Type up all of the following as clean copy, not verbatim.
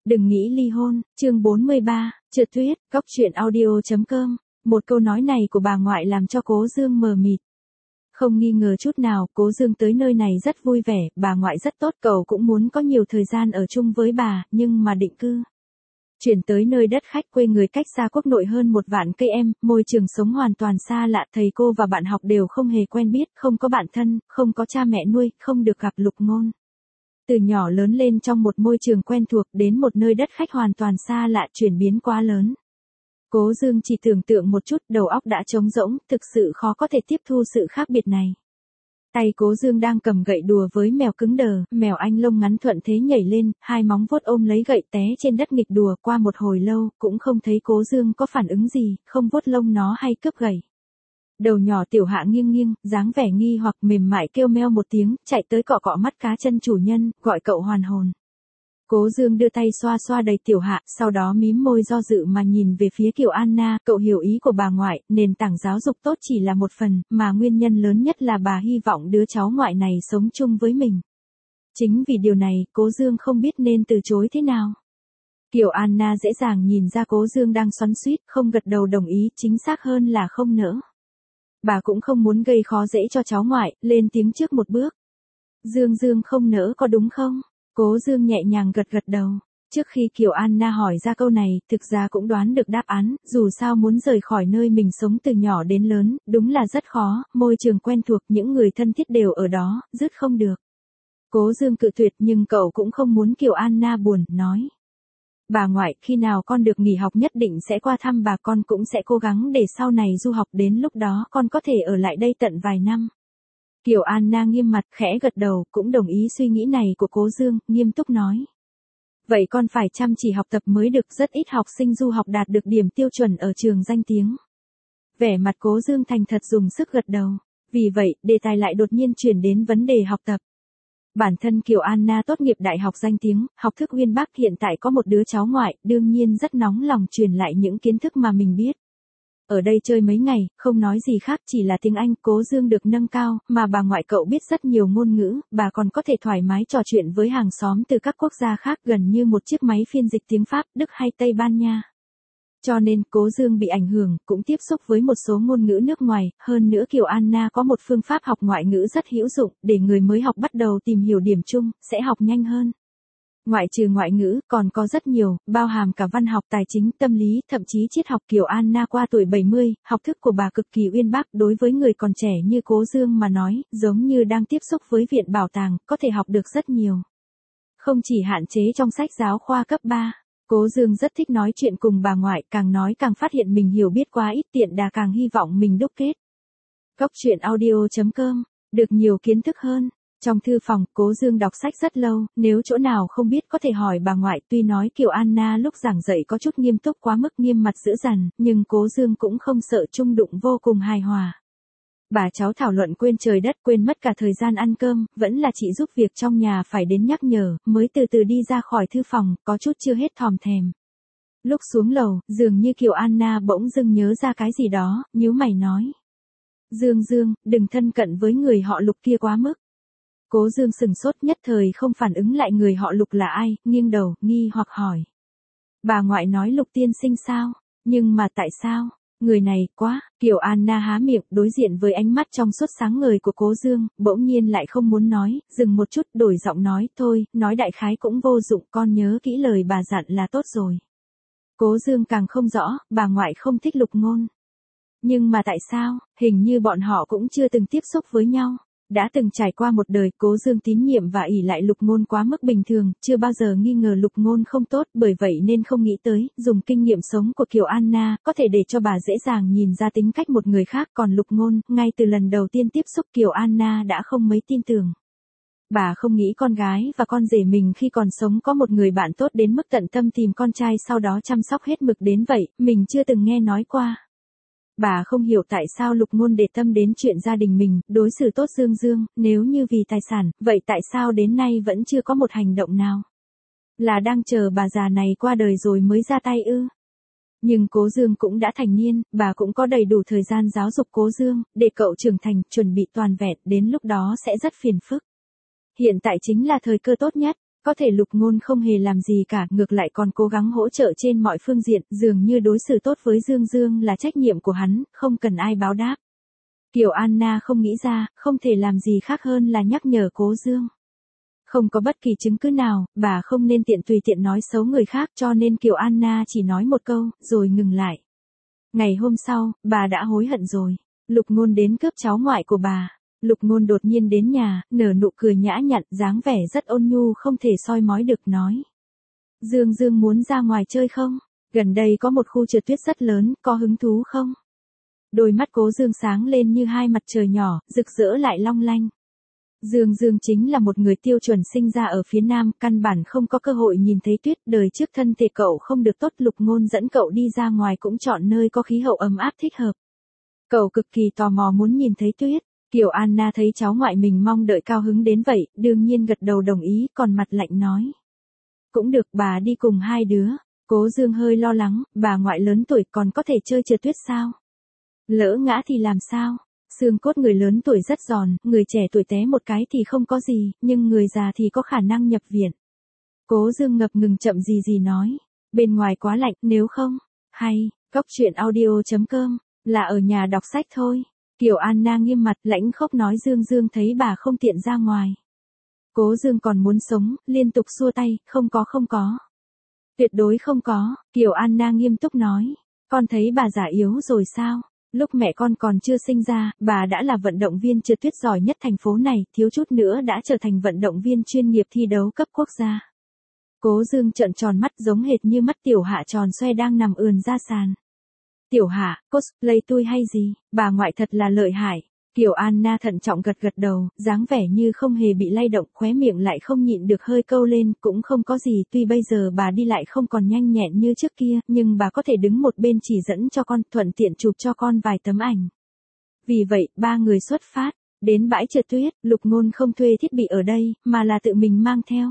Đừng nghĩ ly hôn, chương 43, Trượt tuyết, góc truyện audio.com. Một câu nói này của bà ngoại làm cho Cố Dương mờ mịt. Không nghi ngờ chút nào, Cố Dương tới nơi này rất vui vẻ, bà ngoại rất tốt, cậu cũng muốn có nhiều thời gian ở chung với bà, nhưng mà định cư. Chuyển tới nơi đất khách quê người cách xa quốc nội hơn 1 vạn cây em, môi trường sống hoàn toàn xa lạ, thầy cô và bạn học đều không hề quen biết, không có bạn thân, không có cha mẹ nuôi, không được gặp Lục Ngôn. Từ nhỏ lớn lên trong một môi trường quen thuộc đến một nơi đất khách hoàn toàn xa lạ, chuyển biến quá lớn. Cố Dương chỉ tưởng tượng một chút, đầu óc đã trống rỗng, thực sự khó có thể tiếp thu sự khác biệt này. Tay Cố Dương đang cầm gậy đùa với mèo cứng đờ, mèo Anh lông ngắn thuận thế nhảy lên, 2 móng vuốt ôm lấy gậy té trên đất nghịch đùa, qua một hồi lâu, cũng không thấy Cố Dương có phản ứng gì, không vuốt lông nó hay cướp gậy. Đầu nhỏ Tiểu Hạ nghiêng nghiêng, dáng vẻ nghi hoặc mềm mại kêu meo một tiếng, chạy tới cọ cọ mắt cá chân chủ nhân, gọi cậu hoàn hồn. Cố Dương đưa tay xoa xoa đầy Tiểu Hạ, sau đó mím môi do dự mà nhìn về phía Kiều Anna, cậu hiểu ý của bà ngoại, nền tảng giáo dục tốt chỉ là một phần, mà nguyên nhân lớn nhất là bà hy vọng đứa cháu ngoại này sống chung với mình. Chính vì điều này, Cố Dương không biết nên từ chối thế nào. Kiều Anna dễ dàng nhìn ra Cố Dương đang xoắn xuýt, không gật đầu đồng ý, chính xác hơn là không nỡ. Bà cũng không muốn gây khó dễ cho cháu ngoại, lên tiếng trước một bước. Dương không nỡ có đúng không? Cố Dương nhẹ nhàng gật đầu. Trước khi Kiều Anna hỏi ra câu này, thực ra cũng đoán được đáp án, dù sao muốn rời khỏi nơi mình sống từ nhỏ đến lớn, đúng là rất khó, môi trường quen thuộc, những người thân thiết đều ở đó, dứt không được. Cố Dương cự tuyệt nhưng cậu cũng không muốn Kiều Anna buồn, nói. Bà ngoại, khi nào con được nghỉ học nhất định sẽ qua thăm bà, con cũng sẽ cố gắng để sau này du học, đến lúc đó con có thể ở lại đây tận vài năm. Kiều Anna nghiêm mặt, khẽ gật đầu, cũng đồng ý suy nghĩ này của Cố Dương, nghiêm túc nói. Vậy con phải chăm chỉ học tập mới được, rất ít học sinh du học đạt được điểm tiêu chuẩn ở trường danh tiếng. Vẻ mặt Cố Dương thành thật dùng sức gật đầu. Vì vậy, đề tài lại đột nhiên chuyển đến vấn đề học tập. Bản thân Kiều Anna tốt nghiệp đại học danh tiếng, học thức uyên bác, hiện tại có một đứa cháu ngoại, đương nhiên rất nóng lòng truyền lại những kiến thức mà mình biết. Ở đây chơi mấy ngày, không nói gì khác, chỉ là tiếng Anh, Cố Dương được nâng cao, mà bà ngoại cậu biết rất nhiều ngôn ngữ, bà còn có thể thoải mái trò chuyện với hàng xóm từ các quốc gia khác, gần như một chiếc máy phiên dịch tiếng Pháp, Đức hay Tây Ban Nha. Cho nên, Cố Dương bị ảnh hưởng, cũng tiếp xúc với một số ngôn ngữ nước ngoài, hơn nữa Kiều Anna có một phương pháp học ngoại ngữ rất hữu dụng, để người mới học bắt đầu tìm hiểu điểm chung, sẽ học nhanh hơn. Ngoại trừ ngoại ngữ, còn có rất nhiều, bao hàm cả văn học, tài chính, tâm lý, thậm chí triết học. Kiều Anna qua tuổi 70, học thức của bà cực kỳ uyên bác, đối với người còn trẻ như Cố Dương mà nói, giống như đang tiếp xúc với viện bảo tàng, có thể học được rất nhiều. Không chỉ hạn chế trong sách giáo khoa cấp 3. Cố Dương rất thích nói chuyện cùng bà ngoại, càng nói càng phát hiện mình hiểu biết quá ít, tiện đà càng hy vọng mình đúc kết. Góc truyện audio.com, được nhiều kiến thức hơn. Trong thư phòng, Cố Dương đọc sách rất lâu, nếu chỗ nào không biết có thể hỏi bà ngoại, tuy nói Kiều Anna lúc giảng dạy có chút nghiêm túc quá mức, nghiêm mặt dữ dằn, nhưng Cố Dương cũng không sợ, chung đụng vô cùng hài hòa. Bà cháu thảo luận quên trời đất, quên mất cả thời gian ăn cơm, vẫn là chị giúp việc trong nhà phải đến nhắc nhở, mới từ từ đi ra khỏi thư phòng, có chút chưa hết thòm thèm. Lúc xuống lầu, dường như Kiều Anna bỗng dưng nhớ ra cái gì đó, nhíu mày nói. Dương, đừng thân cận với người họ Lục kia quá mức. Cố Dương sừng sốt, nhất thời không phản ứng lại người họ Lục là ai, nghiêng đầu, nghi hoặc hỏi. Bà ngoại nói Lục tiên sinh sao? Nhưng mà tại sao? Người này, quá, Kiều Anna há miệng, đối diện với ánh mắt trong suốt sáng ngời của Cố Dương, bỗng nhiên lại không muốn nói, dừng một chút, đổi giọng nói, thôi, nói đại khái cũng vô dụng, con nhớ kỹ lời bà dặn là tốt rồi. Cố Dương càng không rõ, bà ngoại không thích Lục Ngôn. Nhưng mà tại sao, hình như bọn họ cũng chưa từng tiếp xúc với nhau. Đã từng trải qua một đời, Cố Dương tín nhiệm và ỷ lại Lục Ngôn quá mức bình thường, chưa bao giờ nghi ngờ Lục Ngôn không tốt, bởi vậy nên không nghĩ tới, dùng kinh nghiệm sống của Kiều Anna, có thể để cho bà dễ dàng nhìn ra tính cách một người khác, còn Lục Ngôn, ngay từ lần đầu tiên tiếp xúc Kiều Anna đã không mấy tin tưởng. Bà không nghĩ con gái và con rể mình khi còn sống có một người bạn tốt đến mức tận tâm tìm con trai sau đó chăm sóc hết mực đến vậy, mình chưa từng nghe nói qua. Bà không hiểu tại sao Lục Ngôn để tâm đến chuyện gia đình mình, đối xử tốt Dương, nếu như vì tài sản, vậy tại sao đến nay vẫn chưa có một hành động nào? Là đang chờ bà già này qua đời rồi mới ra tay ư? Nhưng Cố Dương cũng đã thành niên, bà cũng có đầy đủ thời gian giáo dục Cố Dương, để cậu trưởng thành, chuẩn bị toàn vẹn, đến lúc đó sẽ rất phiền phức. Hiện tại chính là thời cơ tốt nhất. Có thể Lục Ngôn không hề làm gì cả, ngược lại còn cố gắng hỗ trợ trên mọi phương diện, dường như đối xử tốt với Dương Dương là trách nhiệm của hắn, không cần ai báo đáp. Kiều Anna không nghĩ ra, không thể làm gì khác hơn là nhắc nhở Cố Dương. Không có bất kỳ chứng cứ nào, bà không nên tùy tiện nói xấu người khác, cho nên Kiều Anna chỉ nói một câu, rồi ngừng lại. Ngày hôm sau, bà đã hối hận rồi. Lục Ngôn đến cướp cháu ngoại của bà. Lục Ngôn đột nhiên đến nhà, nở nụ cười nhã nhặn, dáng vẻ rất ôn nhu không thể soi mói được, nói. Dương Dương muốn ra ngoài chơi không? Gần đây có một khu trượt tuyết rất lớn, có hứng thú không? Đôi mắt Cố Dương sáng lên như hai mặt trời nhỏ, rực rỡ lại long lanh. Dương Dương chính là một người tiêu chuẩn sinh ra ở phía Nam, căn bản không có cơ hội nhìn thấy tuyết, đời trước thân thể cậu không được tốt, Lục Ngôn dẫn cậu đi ra ngoài cũng chọn nơi có khí hậu ấm áp thích hợp. Cậu cực kỳ tò mò muốn nhìn thấy tuyết. Kiều Anna thấy cháu ngoại mình mong đợi cao hứng đến vậy, đương nhiên gật đầu đồng ý, còn mặt lạnh nói. Cũng được, bà đi cùng hai đứa. Cố Dương hơi lo lắng, bà ngoại lớn tuổi còn có thể chơi trượt tuyết sao? Lỡ ngã thì làm sao? Xương cốt người lớn tuổi rất giòn, người trẻ tuổi té một cái thì không có gì, nhưng người già thì có khả năng nhập viện. Cố Dương ngập ngừng chậm gì nói. Bên ngoài quá lạnh, nếu không. Hay, coctruyện.audio.com, là ở nhà đọc sách thôi. Kiều Anna nghiêm mặt lãnh khốc nói Dương Dương thấy bà không tiện ra ngoài. Cố Dương còn muốn sống, liên tục xua tay, không có. Tuyệt đối không có, Kiều Anna nghiêm túc nói. Con thấy bà già yếu rồi sao? Lúc mẹ con còn chưa sinh ra, bà đã là vận động viên trượt tuyết giỏi nhất thành phố này, thiếu chút nữa đã trở thành vận động viên chuyên nghiệp thi đấu cấp quốc gia. Cố Dương trợn tròn mắt giống hệt như mắt Tiểu Hạ tròn xoe đang nằm ườn ra sàn. Tiểu Hạ, cosplay tôi hay gì, bà ngoại thật là lợi hại. Kiều Anna thận trọng gật đầu, dáng vẻ như không hề bị lay động, khóe miệng lại không nhịn được hơi câu lên, cũng không có gì, tuy bây giờ bà đi lại không còn nhanh nhẹn như trước kia, nhưng bà có thể đứng một bên chỉ dẫn cho con, thuận tiện chụp cho con vài tấm ảnh. Vì vậy, ba người xuất phát, đến bãi trượt tuyết, Lục Ngôn không thuê thiết bị ở đây, mà là tự mình mang theo.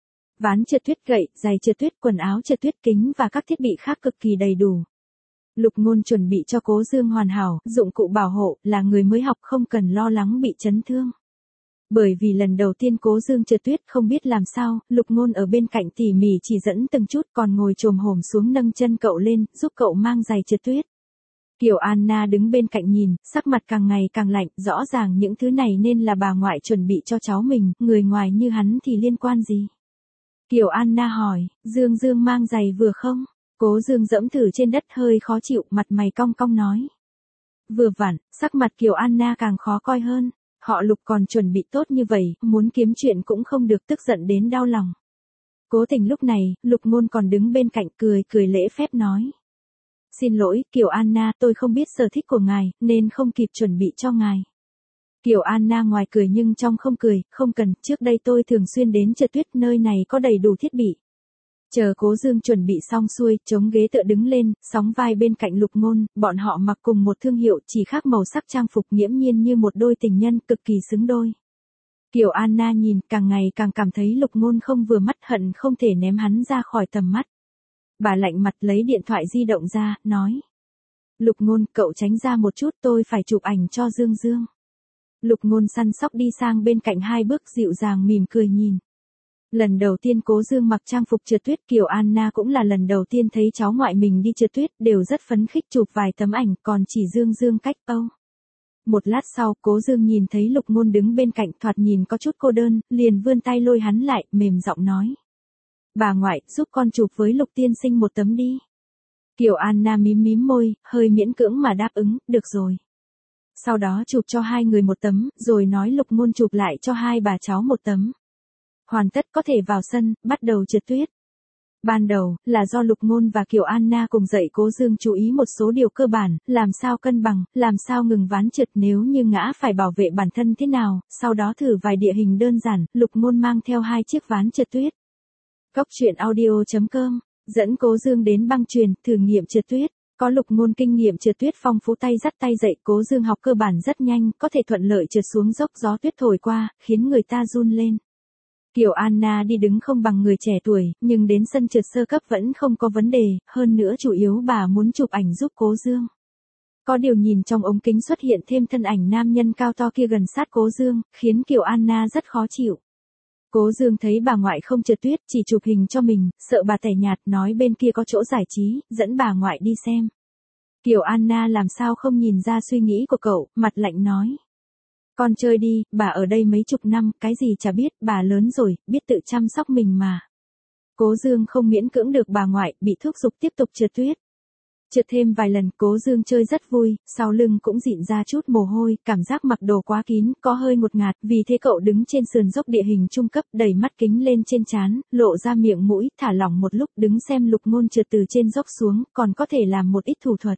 Ván trượt tuyết, gậy, giày trượt tuyết, quần áo trượt tuyết, kính và các thiết bị khác cực kỳ đầy đủ. Lục Ngôn chuẩn bị cho Cố Dương hoàn hảo, dụng cụ bảo hộ, là người mới học không cần lo lắng bị chấn thương. Bởi vì lần đầu tiên Cố Dương trượt tuyết không biết làm sao, Lục Ngôn ở bên cạnh tỉ mỉ chỉ dẫn từng chút, còn ngồi chồm hổm xuống nâng chân cậu lên, giúp cậu mang giày trượt tuyết. Kiều Anna đứng bên cạnh nhìn, sắc mặt càng ngày càng lạnh, rõ ràng những thứ này nên là bà ngoại chuẩn bị cho cháu mình, người ngoài như hắn thì liên quan gì? Kiều Anna hỏi, Dương Dương mang giày vừa không? Cố Dương dẫm thử trên đất hơi khó chịu, mặt mày cong cong nói. Vừa vặn, sắc mặt Kiều Anna càng khó coi hơn. Họ Lục còn chuẩn bị tốt như vậy, muốn kiếm chuyện cũng không được, tức giận đến đau lòng. Cố Tình lúc này, Lục Ngôn còn đứng bên cạnh cười lễ phép nói. Xin lỗi, Kiều Anna, tôi không biết sở thích của ngài, nên không kịp chuẩn bị cho ngài. Kiều Anna ngoài cười nhưng trong không cười, không cần, trước đây tôi thường xuyên đến trượt tuyết, nơi này có đầy đủ thiết bị. Chờ Cố Dương chuẩn bị xong xuôi, chống ghế tựa đứng lên, sóng vai bên cạnh Lục Ngôn, bọn họ mặc cùng một thương hiệu, chỉ khác màu sắc trang phục, nghiễm nhiên như một đôi tình nhân, cực kỳ xứng đôi. Kiều Anna nhìn, càng ngày càng cảm thấy Lục Ngôn không vừa mắt, hận không thể ném hắn ra khỏi tầm mắt. Bà lạnh mặt lấy điện thoại di động ra, nói. Lục Ngôn, cậu tránh ra một chút, tôi phải chụp ảnh cho Dương Dương. Lục Ngôn săn sóc đi sang bên cạnh hai bước, dịu dàng mỉm cười nhìn. Lần đầu tiên Cố Dương mặc trang phục trượt tuyết, Kiều Anna cũng là lần đầu tiên thấy cháu ngoại mình đi trượt tuyết, đều rất phấn khích chụp vài tấm ảnh, còn chỉ Dương Dương cách Âu. Một lát sau, Cố Dương nhìn thấy Lục Ngôn đứng bên cạnh, thoạt nhìn có chút cô đơn, liền vươn tay lôi hắn lại, mềm giọng nói. Bà ngoại, giúp con chụp với Lục tiên sinh một tấm đi. Kiều Anna mím môi, hơi miễn cưỡng mà đáp ứng, được rồi. Sau đó chụp cho hai người một tấm, rồi nói Lục Ngôn chụp lại cho hai bà cháu một tấm. Hoàn tất, có thể vào sân, bắt đầu trượt tuyết. Ban đầu, là do Lục Ngôn và Kiều Anna cùng dạy Cố Dương chú ý một số điều cơ bản, làm sao cân bằng, làm sao ngừng ván trượt, nếu như ngã phải bảo vệ bản thân thế nào, sau đó thử vài địa hình đơn giản, Lục Ngôn mang theo 2 chiếc ván trượt tuyết. Coctruyện.audio.com, dẫn Cố Dương đến băng chuyền, thử nghiệm trượt tuyết. Có Lục Ngôn kinh nghiệm trượt tuyết phong phú, tay dắt tay dạy, Cố Dương học cơ bản rất nhanh, có thể thuận lợi trượt xuống dốc, gió tuyết thổi qua, khiến người ta run lên. Kiều Anna đi đứng không bằng người trẻ tuổi, nhưng đến sân trượt sơ cấp vẫn không có vấn đề, hơn nữa chủ yếu bà muốn chụp ảnh giúp Cố Dương. Có điều nhìn trong ống kính xuất hiện thêm thân ảnh nam nhân cao to kia gần sát Cố Dương, khiến Kiều Anna rất khó chịu. Cố Dương thấy bà ngoại không trượt tuyết, chỉ chụp hình cho mình, sợ bà tẻ nhạt, nói bên kia có chỗ giải trí, dẫn bà ngoại đi xem. Kiều Anna làm sao không nhìn ra suy nghĩ của cậu, mặt lạnh nói. Con chơi đi, bà ở đây mấy chục năm, cái gì chả biết, bà lớn rồi, biết tự chăm sóc mình mà. Cố Dương không miễn cưỡng được bà ngoại, bị thúc giục tiếp tục trượt tuyết. Trượt thêm vài lần, Cố Dương chơi rất vui, sau lưng cũng dịn ra chút mồ hôi, cảm giác mặc đồ quá kín, có hơi một ngạt, vì thế cậu đứng trên sườn dốc địa hình trung cấp, đẩy mắt kính lên trên trán, lộ ra miệng mũi, thả lỏng một lúc, đứng xem Lục Ngôn trượt từ trên dốc xuống, còn có thể làm một ít thủ thuật.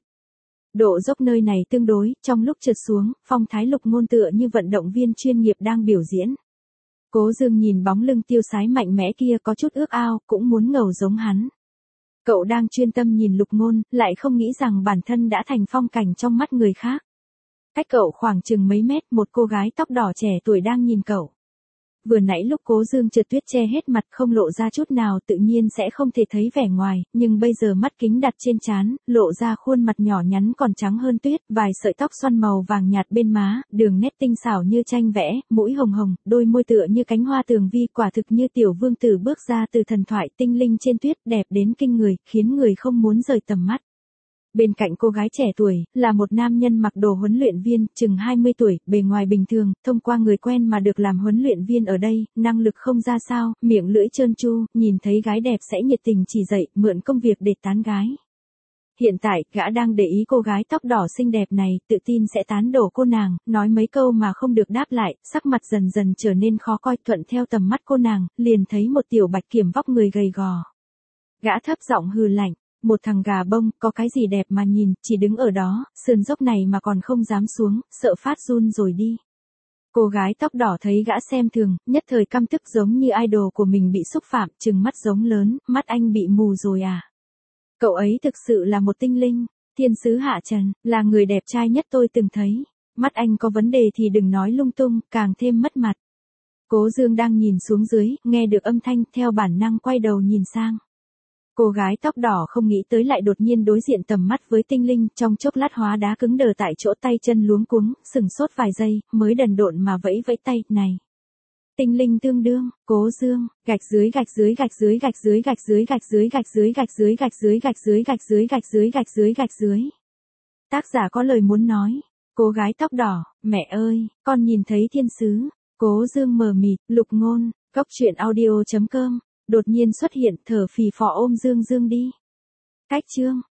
Độ dốc nơi này tương đối, trong lúc trượt xuống, phong thái Lục Ngôn tựa như vận động viên chuyên nghiệp đang biểu diễn. Cố Dương nhìn bóng lưng tiêu sái mạnh mẽ kia có chút ước ao, cũng muốn ngầu giống hắn. Cậu đang chuyên tâm nhìn Lục Ngôn, lại không nghĩ rằng bản thân đã thành phong cảnh trong mắt người khác. Cách cậu khoảng chừng mấy mét, một cô gái tóc đỏ trẻ tuổi đang nhìn cậu. Vừa nãy lúc Cố Dương trượt tuyết che hết mặt không lộ ra chút nào tự nhiên sẽ không thể thấy vẻ ngoài, nhưng bây giờ mắt kính đặt trên trán, lộ ra khuôn mặt nhỏ nhắn còn trắng hơn tuyết, vài sợi tóc xoăn màu vàng nhạt bên má, đường nét tinh xảo như tranh vẽ, mũi hồng hồng, đôi môi tựa như cánh hoa tường vi, quả thực như tiểu vương tử bước ra từ thần thoại tinh linh trên tuyết, đẹp đến kinh người, khiến người không muốn rời tầm mắt. Bên cạnh cô gái trẻ tuổi, là một nam nhân mặc đồ huấn luyện viên, chừng 20 tuổi, bề ngoài bình thường, thông qua người quen mà được làm huấn luyện viên ở đây, năng lực không ra sao, miệng lưỡi trơn tru, nhìn thấy gái đẹp sẽ nhiệt tình chỉ dạy, mượn công việc để tán gái. Hiện tại, gã đang để ý cô gái tóc đỏ xinh đẹp này, tự tin sẽ tán đổ cô nàng, nói mấy câu mà không được đáp lại, sắc mặt dần dần trở nên khó coi, thuận theo tầm mắt cô nàng, liền thấy một tiểu bạch kiểm vóc người gầy gò. Gã thấp giọng hừ lạnh. Một thằng gà bông, có cái gì đẹp mà nhìn, chỉ đứng ở đó, sườn dốc này mà còn không dám xuống, sợ phát run rồi đi. Cô gái tóc đỏ thấy gã xem thường, nhất thời căm tức giống như idol của mình bị xúc phạm, trừng mắt giống lớn, mắt anh bị mù rồi à. Cậu ấy thực sự là một tinh linh, thiên sứ hạ trần, là người đẹp trai nhất tôi từng thấy. Mắt anh có vấn đề thì đừng nói lung tung, càng thêm mất mặt. Cố Dương đang nhìn xuống dưới, nghe được âm thanh, theo bản năng quay đầu nhìn sang. Cô gái tóc đỏ không nghĩ tới lại đột nhiên đối diện tầm mắt với tinh linh, trong chốc lát hóa đá cứng đờ tại chỗ, tay chân luống cuống, sừng sốt vài giây, mới đần độn mà vẫy vẫy tay, này. Tinh linh tương đương, Cố Dương, gạch dưới gạch dưới gạch dưới gạch dưới gạch dưới gạch dưới gạch dưới gạch dưới gạch dưới gạch dưới gạch dưới gạch dưới gạch dưới gạch dưới. Tác giả có lời muốn nói, cô gái tóc đỏ, mẹ ơi, con nhìn thấy thiên sứ. Cố Dương mờ mịt, Lục Ngôn, Góc Chuyện Audio.com. Đột nhiên xuất hiện, thở phì phò ôm Dương Dương đi. Cách chương